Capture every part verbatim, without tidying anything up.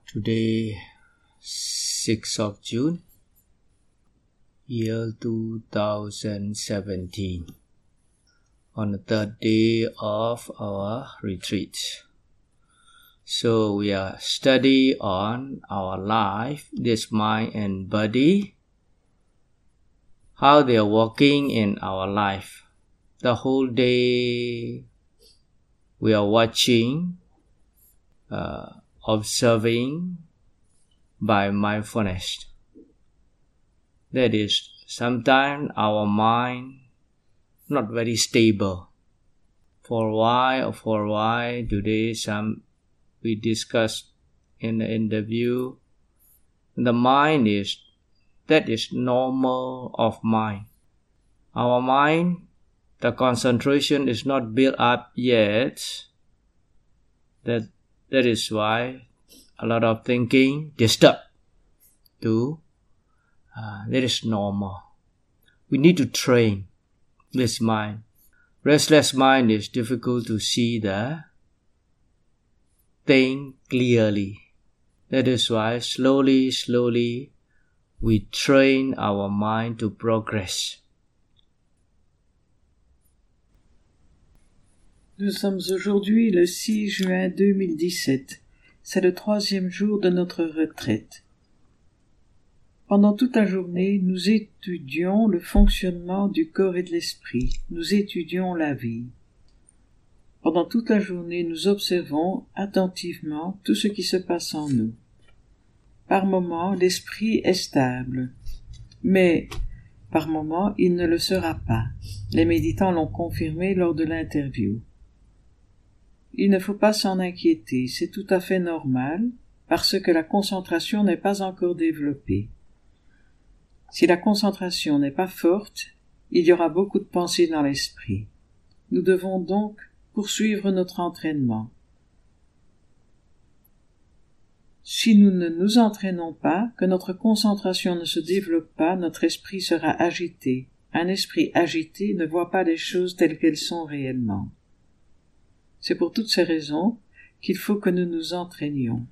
Today, sixth of June, year two thousand seventeen, on the third day of our retreat. So we are studying on our life, this mind and body, how they are working in our life. The whole day we are watching, uh, observing by mindfulness. That is, sometimes our mind not very stable. For a while, for a while, today some we discussed in the interview, the mind is, that is normal of mind. Our mind, the concentration is not built up yet. That that is why a lot of thinking disturb. To uh, that is normal. We need to train this mind. Restless mind is difficult to see the thing clearly. That is why slowly, slowly we train our mind to progress. Nous sommes aujourd'hui le six juin deux mille dix-sept. C'est le troisième jour de notre retraite. Pendant toute la journée, nous étudions le fonctionnement du corps et de l'esprit. Nous étudions la vie. Pendant toute la journée, nous observons attentivement tout ce qui se passe en nous. Par moments, l'esprit est stable, mais par moments, il ne le sera pas. Les méditants l'ont confirmé lors de l'interview. Il ne faut pas s'en inquiéter, c'est tout à fait normal, parce que la concentration n'est pas encore développée. Si la concentration n'est pas forte, il y aura beaucoup de pensées dans l'esprit. Nous devons donc poursuivre notre entraînement. Si nous ne nous entraînons pas, que notre concentration ne se développe pas, notre esprit sera agité. Un esprit agité ne voit pas les choses telles qu'elles sont réellement. C'est pour toutes ces raisons qu'il faut que nous nous entraînions.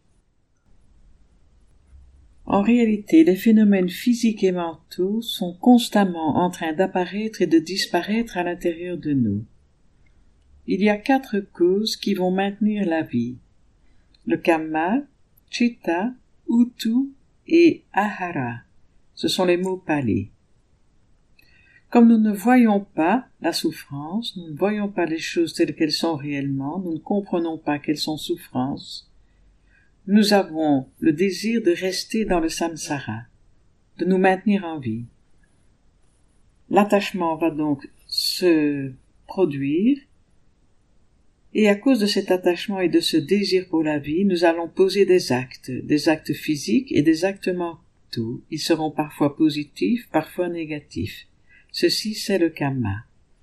En réalité, les phénomènes physiques et mentaux sont constamment en train d'apparaître et de disparaître à l'intérieur de nous. Il y a quatre causes qui vont maintenir la vie. Le kamma, chitta, uttu et ahara. Ce sont les mots pali. Comme nous ne voyons pas la souffrance, nous ne voyons pas les choses telles qu'elles sont réellement, nous ne comprenons pas qu'elles sont souffrances, nous avons le désir de rester dans le samsara, de nous maintenir en vie. L'attachement va donc se produire, et à cause de cet attachement et de ce désir pour la vie, nous allons poser des actes, des actes physiques et des actes mentaux. Ils seront parfois positifs, parfois négatifs. Ceci, c'est le kamma.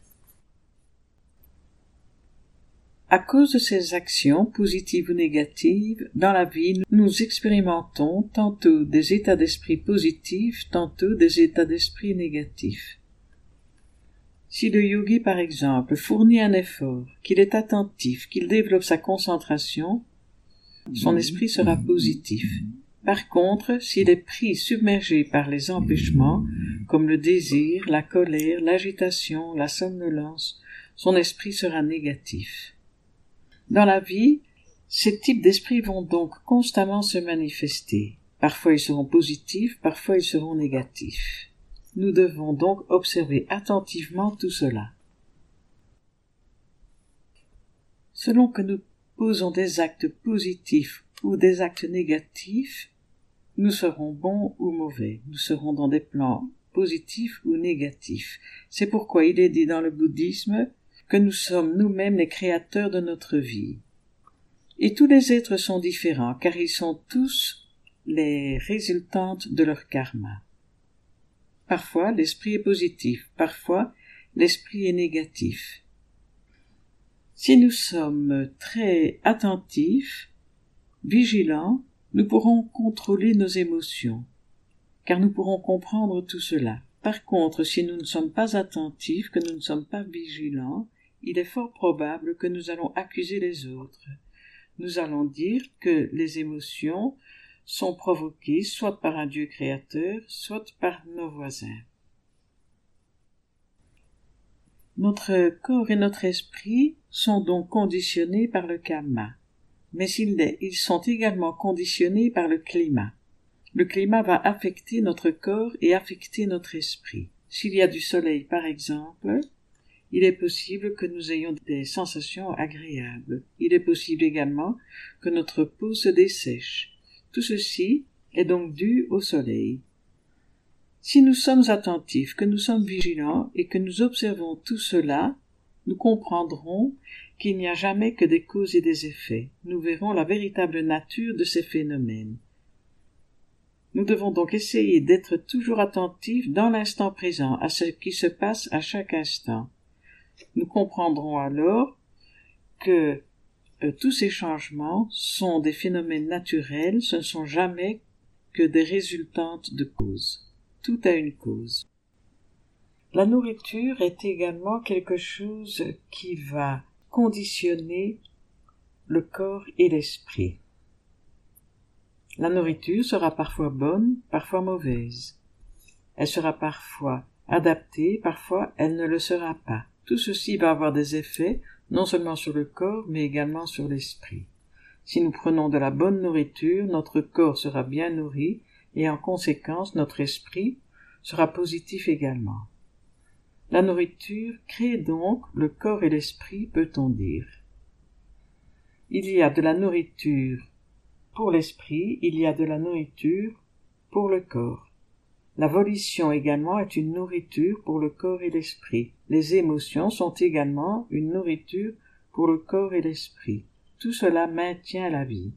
À cause de ces actions, positives ou négatives, dans la vie, nous expérimentons tantôt des états d'esprit positifs, tantôt des états d'esprit négatifs. Si le yogi, par exemple, fournit un effort, qu'il est attentif, qu'il développe sa concentration, son esprit sera positif. Par contre, s'il est pris, submergé par les empêchements, comme le désir, la colère, l'agitation, la somnolence, son esprit sera négatif. Dans la vie, ces types d'esprits vont donc constamment se manifester. Parfois ils seront positifs, parfois ils seront négatifs. Nous devons donc observer attentivement tout cela. Selon que nous posons des actes positifs ou des actes négatifs, nous serons bons ou mauvais, nous serons dans des plans positifs ou négatifs. C'est pourquoi il est dit dans le bouddhisme que nous sommes nous-mêmes les créateurs de notre vie. Et tous les êtres sont différents, car ils sont tous les résultantes de leur karma. Parfois, l'esprit est positif, parfois, l'esprit est négatif. Si nous sommes très attentifs, vigilants, nous pourrons contrôler nos émotions, car nous pourrons comprendre tout cela. Par contre, si nous ne sommes pas attentifs, que nous ne sommes pas vigilants, il est fort probable que nous allons accuser les autres. nous allons dire que les émotions sont provoquées soit par un Dieu créateur, soit par nos voisins. Notre corps et notre esprit sont donc conditionnés par le karma, mais ils, ils sont également conditionnés par le climat. Le climat va affecter notre corps et affecter notre esprit. S'il y a du soleil, par exemple, il est possible que nous ayons des sensations agréables. Il est possible également que notre peau se dessèche. Tout ceci est donc dû au soleil. Si nous sommes attentifs, que nous sommes vigilants et que nous observons tout cela, nous comprendrons qu'il n'y a jamais que des causes et des effets. Nous verrons la véritable nature de ces phénomènes. Nous devons donc essayer d'être toujours attentifs dans l'instant présent à ce qui se passe à chaque instant. Nous comprendrons alors que euh, tous ces changements sont des phénomènes naturels, ce ne sont jamais que des résultantes de causes. Tout a une cause. La nourriture est également quelque chose qui va conditionner le corps et l'esprit. La nourriture sera parfois bonne, parfois mauvaise. Elle sera parfois adaptée, parfois elle ne le sera pas. Tout ceci va avoir des effets, non seulement sur le corps, mais également sur l'esprit. Si nous prenons de la bonne nourriture, notre corps sera bien nourri, et en conséquence, notre esprit sera positif également. La nourriture crée donc le corps et l'esprit, peut-on dire. Il y a de la nourriture pour l'esprit, il y a de la nourriture pour le corps. La volition également est une nourriture pour le corps et l'esprit. Les émotions sont également une nourriture pour le corps et l'esprit. Tout cela maintient la vie.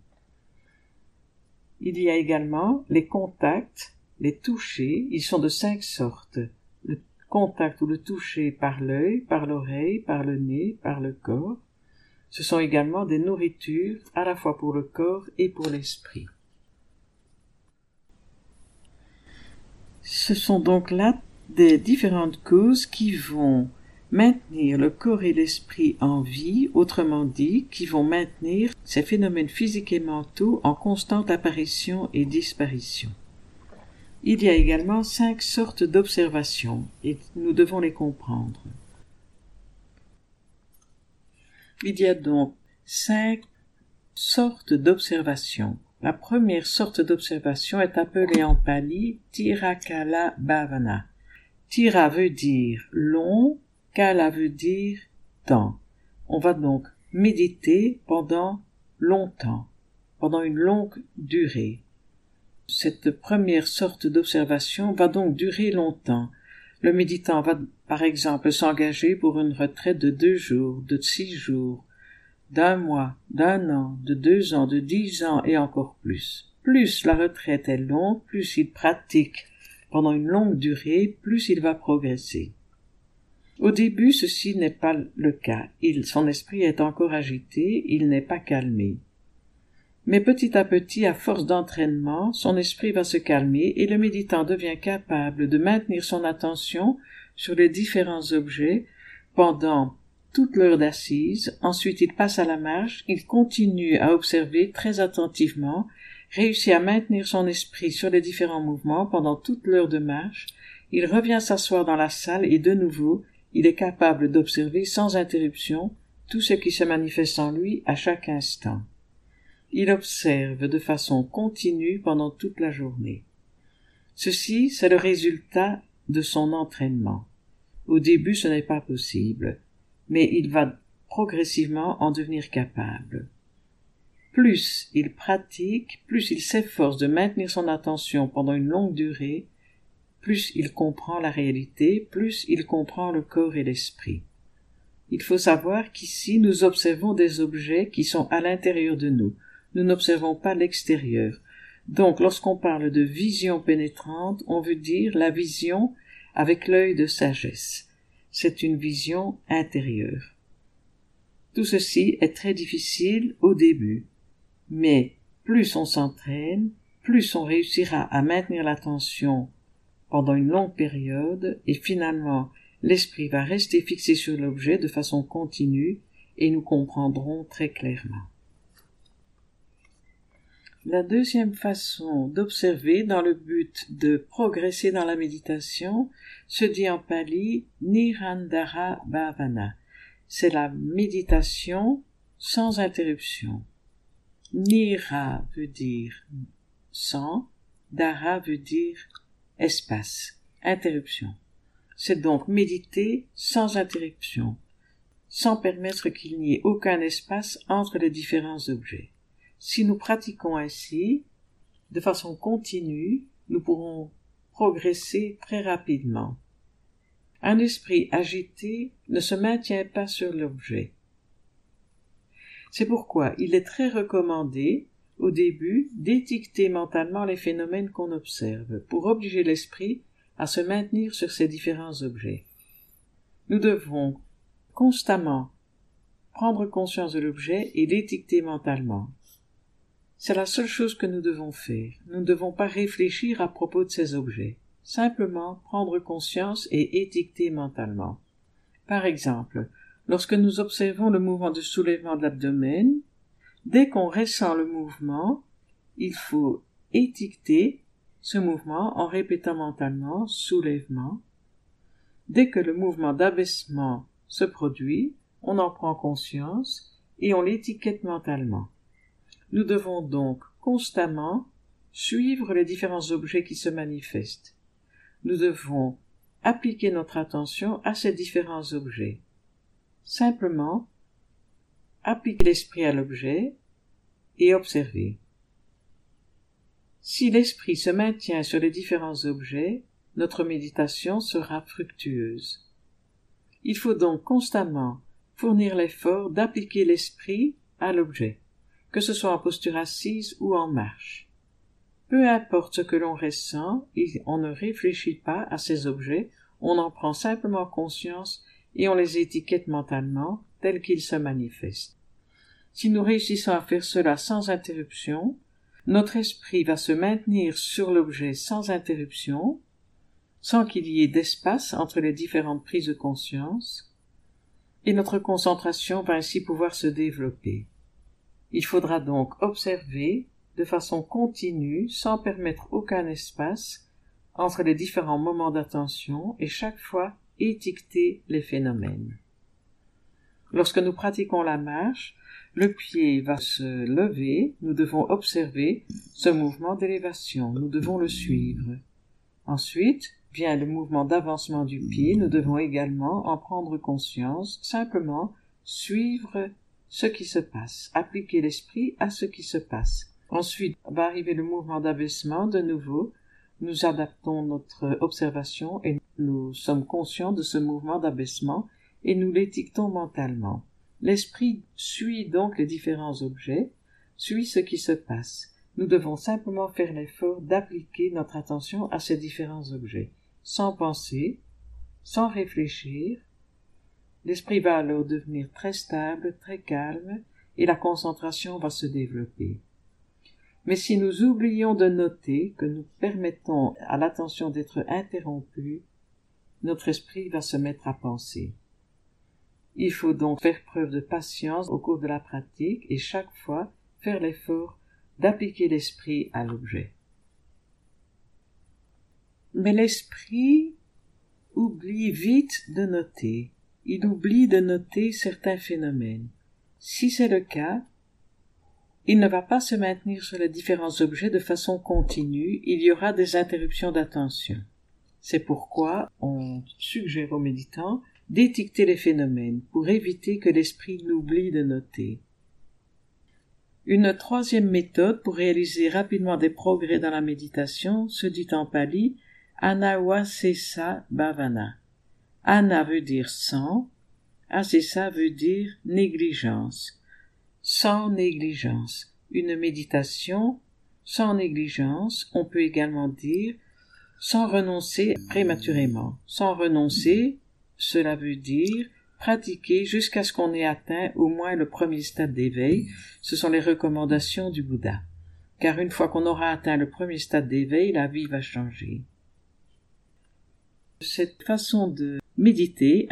Il y a également les contacts, les touchés, ils sont de cinq sortes. Le contact ou le toucher par l'œil, par l'oreille, par le nez, par le corps. Ce sont également des nourritures à la fois pour le corps et pour l'esprit. Ce sont donc là des différentes causes qui vont maintenir le corps et l'esprit en vie, autrement dit, qui vont maintenir ces phénomènes physiques et mentaux en constante apparition et disparition. Il y a également cinq sortes d'observations, et nous devons les comprendre. Il y a donc cinq sortes d'observations. La première sorte d'observation est appelée en pali Tirakala Bhavana. Tira veut dire long, Kala veut dire temps. On va donc méditer pendant longtemps, pendant une longue durée. Cette première sorte d'observation va donc durer longtemps. Le méditant va, par exemple, s'engager pour une retraite de deux jours, de six jours, d'un mois, d'un an, de deux ans, de dix ans et encore plus. Plus la retraite est longue, plus il pratique pendant une longue durée, plus il va progresser. Au début, ceci n'est pas le cas. Il, son esprit est encore agité, il n'est pas calmé. Mais petit à petit, à force d'entraînement, son esprit va se calmer et le méditant devient capable de maintenir son attention sur les différents objets pendant toute l'heure d'assise. Ensuite, il passe à la marche, il continue à observer très attentivement, réussit à maintenir son esprit sur les différents mouvements pendant toute l'heure de marche. Il revient s'asseoir dans la salle et de nouveau, il est capable d'observer sans interruption tout ce qui se manifeste en lui à chaque instant. Il observe de façon continue pendant toute la journée. Ceci, c'est le résultat de son entraînement. Au début, ce n'est pas possible, mais il va progressivement en devenir capable. Plus il pratique, plus il s'efforce de maintenir son attention pendant une longue durée, plus il comprend la réalité, plus il comprend le corps et l'esprit. Il faut savoir qu'ici, nous observons des objets qui sont à l'intérieur de nous. Nous n'observons pas l'extérieur. Donc, lorsqu'on parle de vision pénétrante, on veut dire la vision avec l'œil de sagesse. C'est une vision intérieure. Tout ceci est très difficile au début, mais plus on s'entraîne, plus on réussira à maintenir l'attention pendant une longue période, et finalement, l'esprit va rester fixé sur l'objet de façon continue, et nous comprendrons très clairement. La deuxième façon d'observer dans le but de progresser dans la méditation se dit en pali Nirandara Bhavana. C'est la méditation sans interruption. Nira veut dire sans, Dara veut dire espace, interruption. C'est donc méditer sans interruption, sans permettre qu'il n'y ait aucun espace entre les différents objets. Si nous pratiquons ainsi, de façon continue, nous pourrons progresser très rapidement. Un esprit agité ne se maintient pas sur l'objet. C'est pourquoi il est très recommandé, au début, d'étiqueter mentalement les phénomènes qu'on observe, pour obliger l'esprit à se maintenir sur ces différents objets. Nous devons constamment prendre conscience de l'objet et l'étiqueter mentalement. C'est la seule chose que nous devons faire. Nous ne devons pas réfléchir à propos de ces objets. Simplement prendre conscience et étiqueter mentalement. Par exemple, lorsque nous observons le mouvement de soulèvement de l'abdomen, dès qu'on ressent le mouvement, il faut étiqueter ce mouvement en répétant mentalement soulèvement. Dès que le mouvement d'abaissement se produit, on en prend conscience et on l'étiquette mentalement. Nous devons donc constamment suivre les différents objets qui se manifestent. Nous devons appliquer notre attention à ces différents objets. Simplement, appliquer l'esprit à l'objet et observer. Si l'esprit se maintient sur les différents objets, notre méditation sera fructueuse. Il faut donc constamment fournir l'effort d'appliquer l'esprit à l'objet, que ce soit en posture assise ou en marche. Peu importe ce que l'on ressent, on ne réfléchit pas à ces objets, on en prend simplement conscience et on les étiquette mentalement tels qu'ils se manifestent. Si nous réussissons à faire cela sans interruption, notre esprit va se maintenir sur l'objet sans interruption, sans qu'il y ait d'espace entre les différentes prises de conscience, et notre concentration va ainsi pouvoir se développer. Il faudra donc observer de façon continue, sans permettre aucun espace entre les différents moments d'attention et chaque fois étiqueter les phénomènes. Lorsque nous pratiquons la marche, le pied va se lever, nous devons observer ce mouvement d'élévation, nous devons le suivre. Ensuite vient le mouvement d'avancement du pied, nous devons également en prendre conscience, simplement suivre ce qui se passe, appliquer l'esprit à ce qui se passe. Ensuite va arriver le mouvement d'abaissement, de nouveau, nous adaptons notre observation et nous sommes conscients de ce mouvement d'abaissement et nous l'étiquetons mentalement. L'esprit suit donc les différents objets, suit ce qui se passe. Nous devons simplement faire l'effort d'appliquer notre attention à ces différents objets, sans penser, sans réfléchir. L'esprit va alors devenir très stable, très calme, et la concentration va se développer. Mais si nous oublions de noter, que nous permettons à l'attention d'être interrompue, notre esprit va se mettre à penser. Il faut donc faire preuve de patience au cours de la pratique et chaque fois faire l'effort d'appliquer l'esprit à l'objet. Mais l'esprit oublie vite de noter. Il oublie de noter certains phénomènes. Si c'est le cas, il ne va pas se maintenir sur les différents objets de façon continue, il y aura des interruptions d'attention. C'est pourquoi on suggère aux méditants d'étiqueter les phénomènes pour éviter que l'esprit n'oublie de noter. Une troisième méthode pour réaliser rapidement des progrès dans la méditation se dit en pali Anawasesa Bhavana. Ana veut dire sans, Asesa veut dire négligence. Sans négligence. Une méditation sans négligence, on peut également dire sans renoncer prématurément. Sans renoncer, cela veut dire pratiquer jusqu'à ce qu'on ait atteint au moins le premier stade d'éveil. Ce sont les recommandations du Bouddha. Car une fois qu'on aura atteint le premier stade d'éveil, la vie va changer. Cette façon de méditer,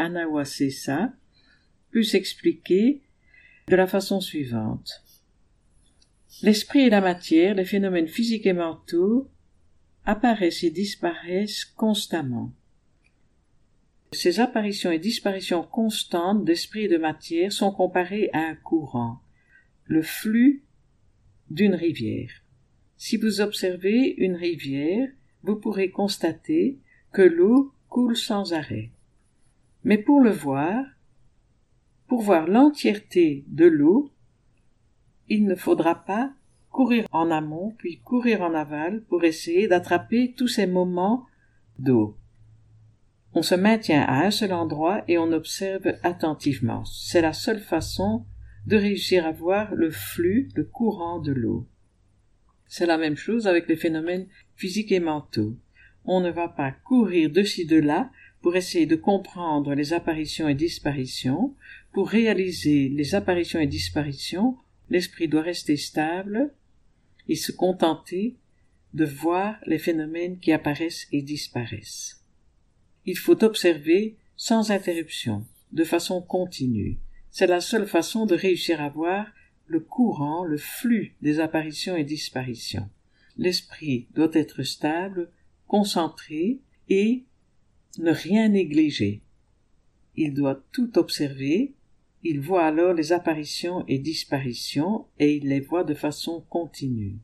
Anawasesa, peut s'expliquer de la façon suivante. L'esprit et la matière, les phénomènes physiques et mentaux, apparaissent et disparaissent constamment. Ces apparitions et disparitions constantes d'esprit et de matière sont comparées à un courant, le flux d'une rivière. Si vous observez une rivière, vous pourrez constater que l'eau coule sans arrêt. Mais pour le voir, pour voir l'entièreté de l'eau, il ne faudra pas courir en amont puis courir en aval pour essayer d'attraper tous ces moments d'eau. On se maintient à un seul endroit et on observe attentivement. C'est la seule façon de réussir à voir le flux, le courant de l'eau. C'est la même chose avec les phénomènes physiques et mentaux. On ne va pas courir de ci de là pour essayer de comprendre les apparitions et disparitions. Pour réaliser les apparitions et disparitions, l'esprit doit rester stable et se contenter de voir les phénomènes qui apparaissent et disparaissent. Il faut observer sans interruption, de façon continue. C'est la seule façon de réussir à voir le courant, le flux des apparitions et disparitions. L'esprit doit être stable, concentré et ne rien négliger. Il doit tout observer, il voit alors les apparitions et disparitions et il les voit de façon continue.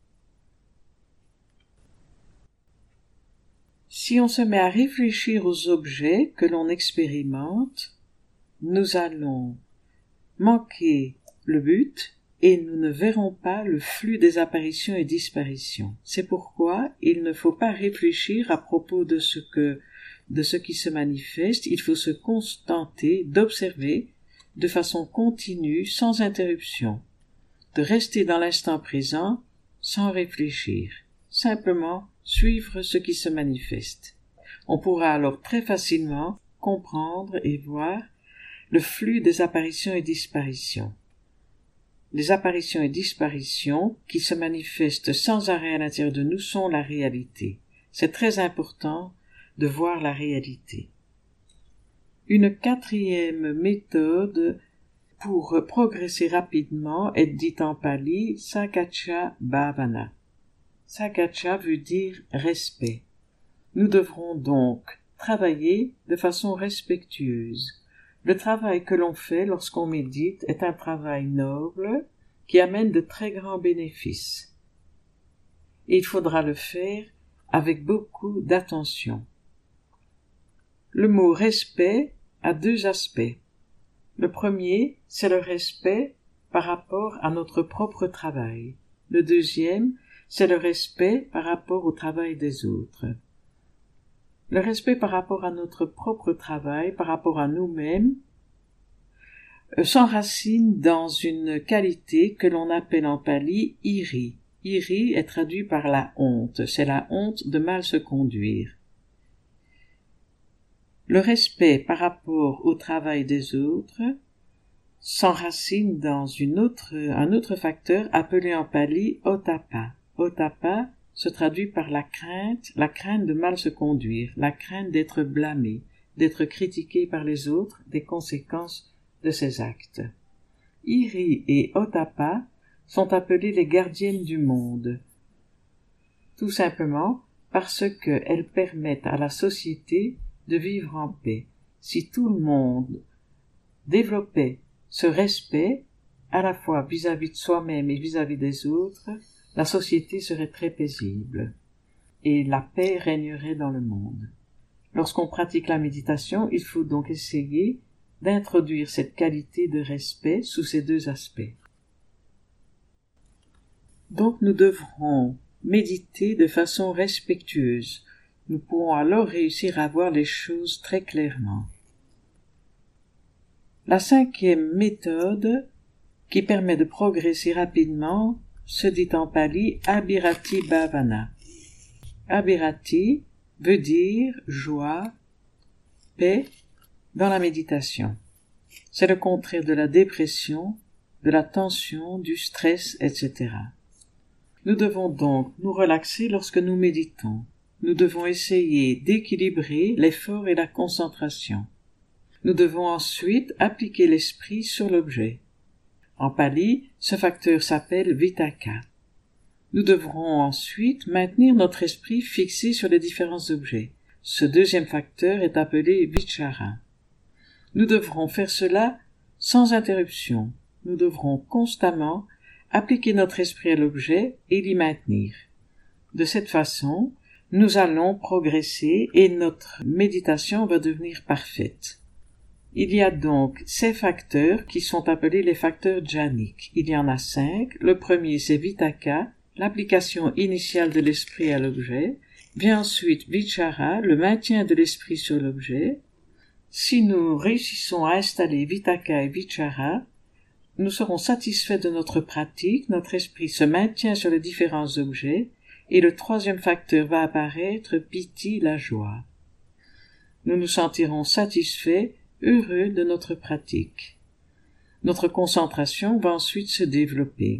Si on se met à réfléchir aux objets que l'on expérimente, nous allons manquer le but et nous ne verrons pas le flux des apparitions et disparitions. C'est pourquoi il ne faut pas réfléchir à propos de ce que, de ce qui se manifeste, il faut se contenter d'observer de façon continue, sans interruption, de rester dans l'instant présent sans réfléchir, simplement suivre ce qui se manifeste. On pourra alors très facilement comprendre et voir le flux des apparitions et disparitions. Les apparitions et disparitions qui se manifestent sans arrêt à l'intérieur de nous sont la réalité. C'est très important de voir la réalité. Une quatrième méthode pour progresser rapidement est dite en pali Sakacha Bhavana. Sakacha veut dire respect. Nous devrons donc travailler de façon respectueuse. Le travail que l'on fait lorsqu'on médite est un travail noble qui amène de très grands bénéfices. Et il faudra le faire avec beaucoup d'attention. Le mot respect a deux aspects. Le premier, c'est le respect par rapport à notre propre travail. Le deuxième, c'est le respect par rapport au travail des autres. Le respect par rapport à notre propre travail, par rapport à nous-mêmes, s'enracine dans une qualité que l'on appelle en pali iri. Iri est traduit par la honte, c'est la honte de mal se conduire. Le respect par rapport au travail des autres s'enracine dans une autre, un autre facteur appelé en pali otapa. Otapa se traduit par la crainte, la crainte de mal se conduire, la crainte d'être blâmé, d'être critiqué par les autres, des conséquences de ses actes. Iri et Otapa sont appelées les gardiennes du monde, tout simplement parce qu'elles permettent à la société de vivre en paix. Si tout le monde développait ce respect, à la fois vis-à-vis de soi-même et vis-à-vis des autres, la société serait très paisible et la paix régnerait dans le monde. Lorsqu'on pratique la méditation, il faut donc essayer d'introduire cette qualité de respect sous ces deux aspects. Donc nous devrons méditer de façon respectueuse. Nous pourrons alors réussir à voir les choses très clairement. La cinquième méthode qui permet de progresser rapidement se dit en pali Abhirati Bhavana. Abhirati veut dire joie, paix dans la méditation. C'est le contraire de la dépression, de la tension, du stress, et cetera. Nous devons donc nous relaxer lorsque nous méditons. Nous devons essayer d'équilibrer l'effort et la concentration. Nous devons ensuite appliquer l'esprit sur l'objet. En pali, ce facteur s'appelle Vitakka. Nous devrons ensuite maintenir notre esprit fixé sur les différents objets. Ce deuxième facteur est appelé Vichara. Nous devrons faire cela sans interruption. Nous devrons constamment appliquer notre esprit à l'objet et l'y maintenir. De cette façon, nous allons progresser et notre méditation va devenir parfaite. Il y a donc ces facteurs qui sont appelés les facteurs jhaniques. Il y en a cinq. Le premier, c'est Vitakka, l'application initiale de l'esprit à l'objet. Vient ensuite Vichara, le maintien de l'esprit sur l'objet. Si nous réussissons à installer Vitakka et Vichara, nous serons satisfaits de notre pratique, notre esprit se maintient sur les différents objets, et le troisième facteur va apparaître, Piti, la joie. Nous nous sentirons satisfaits, heureux de notre pratique. Notre concentration va ensuite se développer.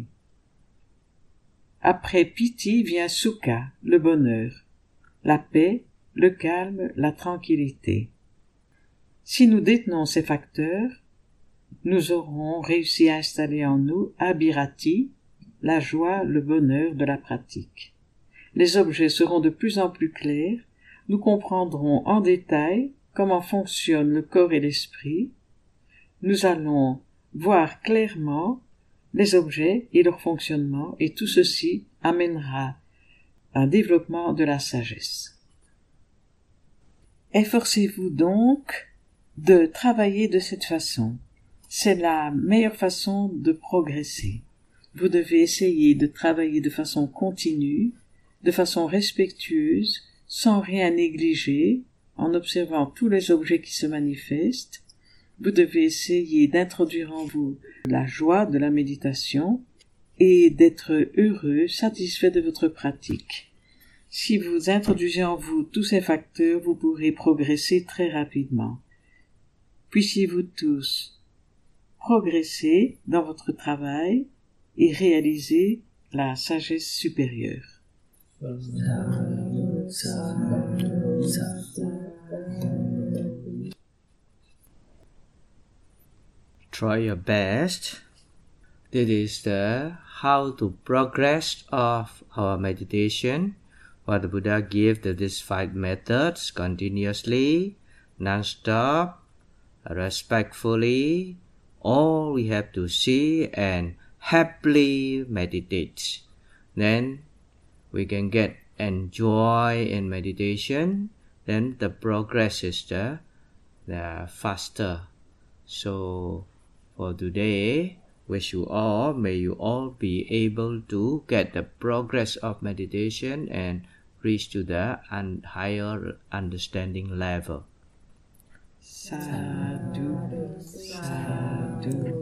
Après Piti vient Sukha, le bonheur, la paix, le calme, la tranquillité. Si nous détenons ces facteurs, nous aurons réussi à installer en nous Abhirati, la joie, le bonheur de la pratique. Les objets seront de plus en plus clairs, nous comprendrons en détail comment fonctionnent le corps et l'esprit, nous allons voir clairement les objets et leur fonctionnement, et tout ceci amènera un développement de la sagesse. Efforcez-vous donc de travailler de cette façon. C'est la meilleure façon de progresser. Vous devez essayer de travailler de façon continue, de façon respectueuse, sans rien négliger, en observant tous les objets qui se manifestent. Vous devez essayer d'introduire en vous la joie de la méditation et d'être heureux, satisfait de votre pratique. Si vous introduisez en vous tous ces facteurs, vous pourrez progresser très rapidement. Puissiez-vous tous progresser dans votre travail et réaliser la sagesse supérieure. Try your best. This is the how to progress of our meditation. What the Buddha gave the these five methods continuously, non-stop, respectfully. All we have to see and happily meditate. Then we can get enjoy in meditation. Then the progress is the, the faster. So for today, wish you all, may you all be able to get the progress of meditation and reach to the un- higher understanding level. Sadhu, sadhu.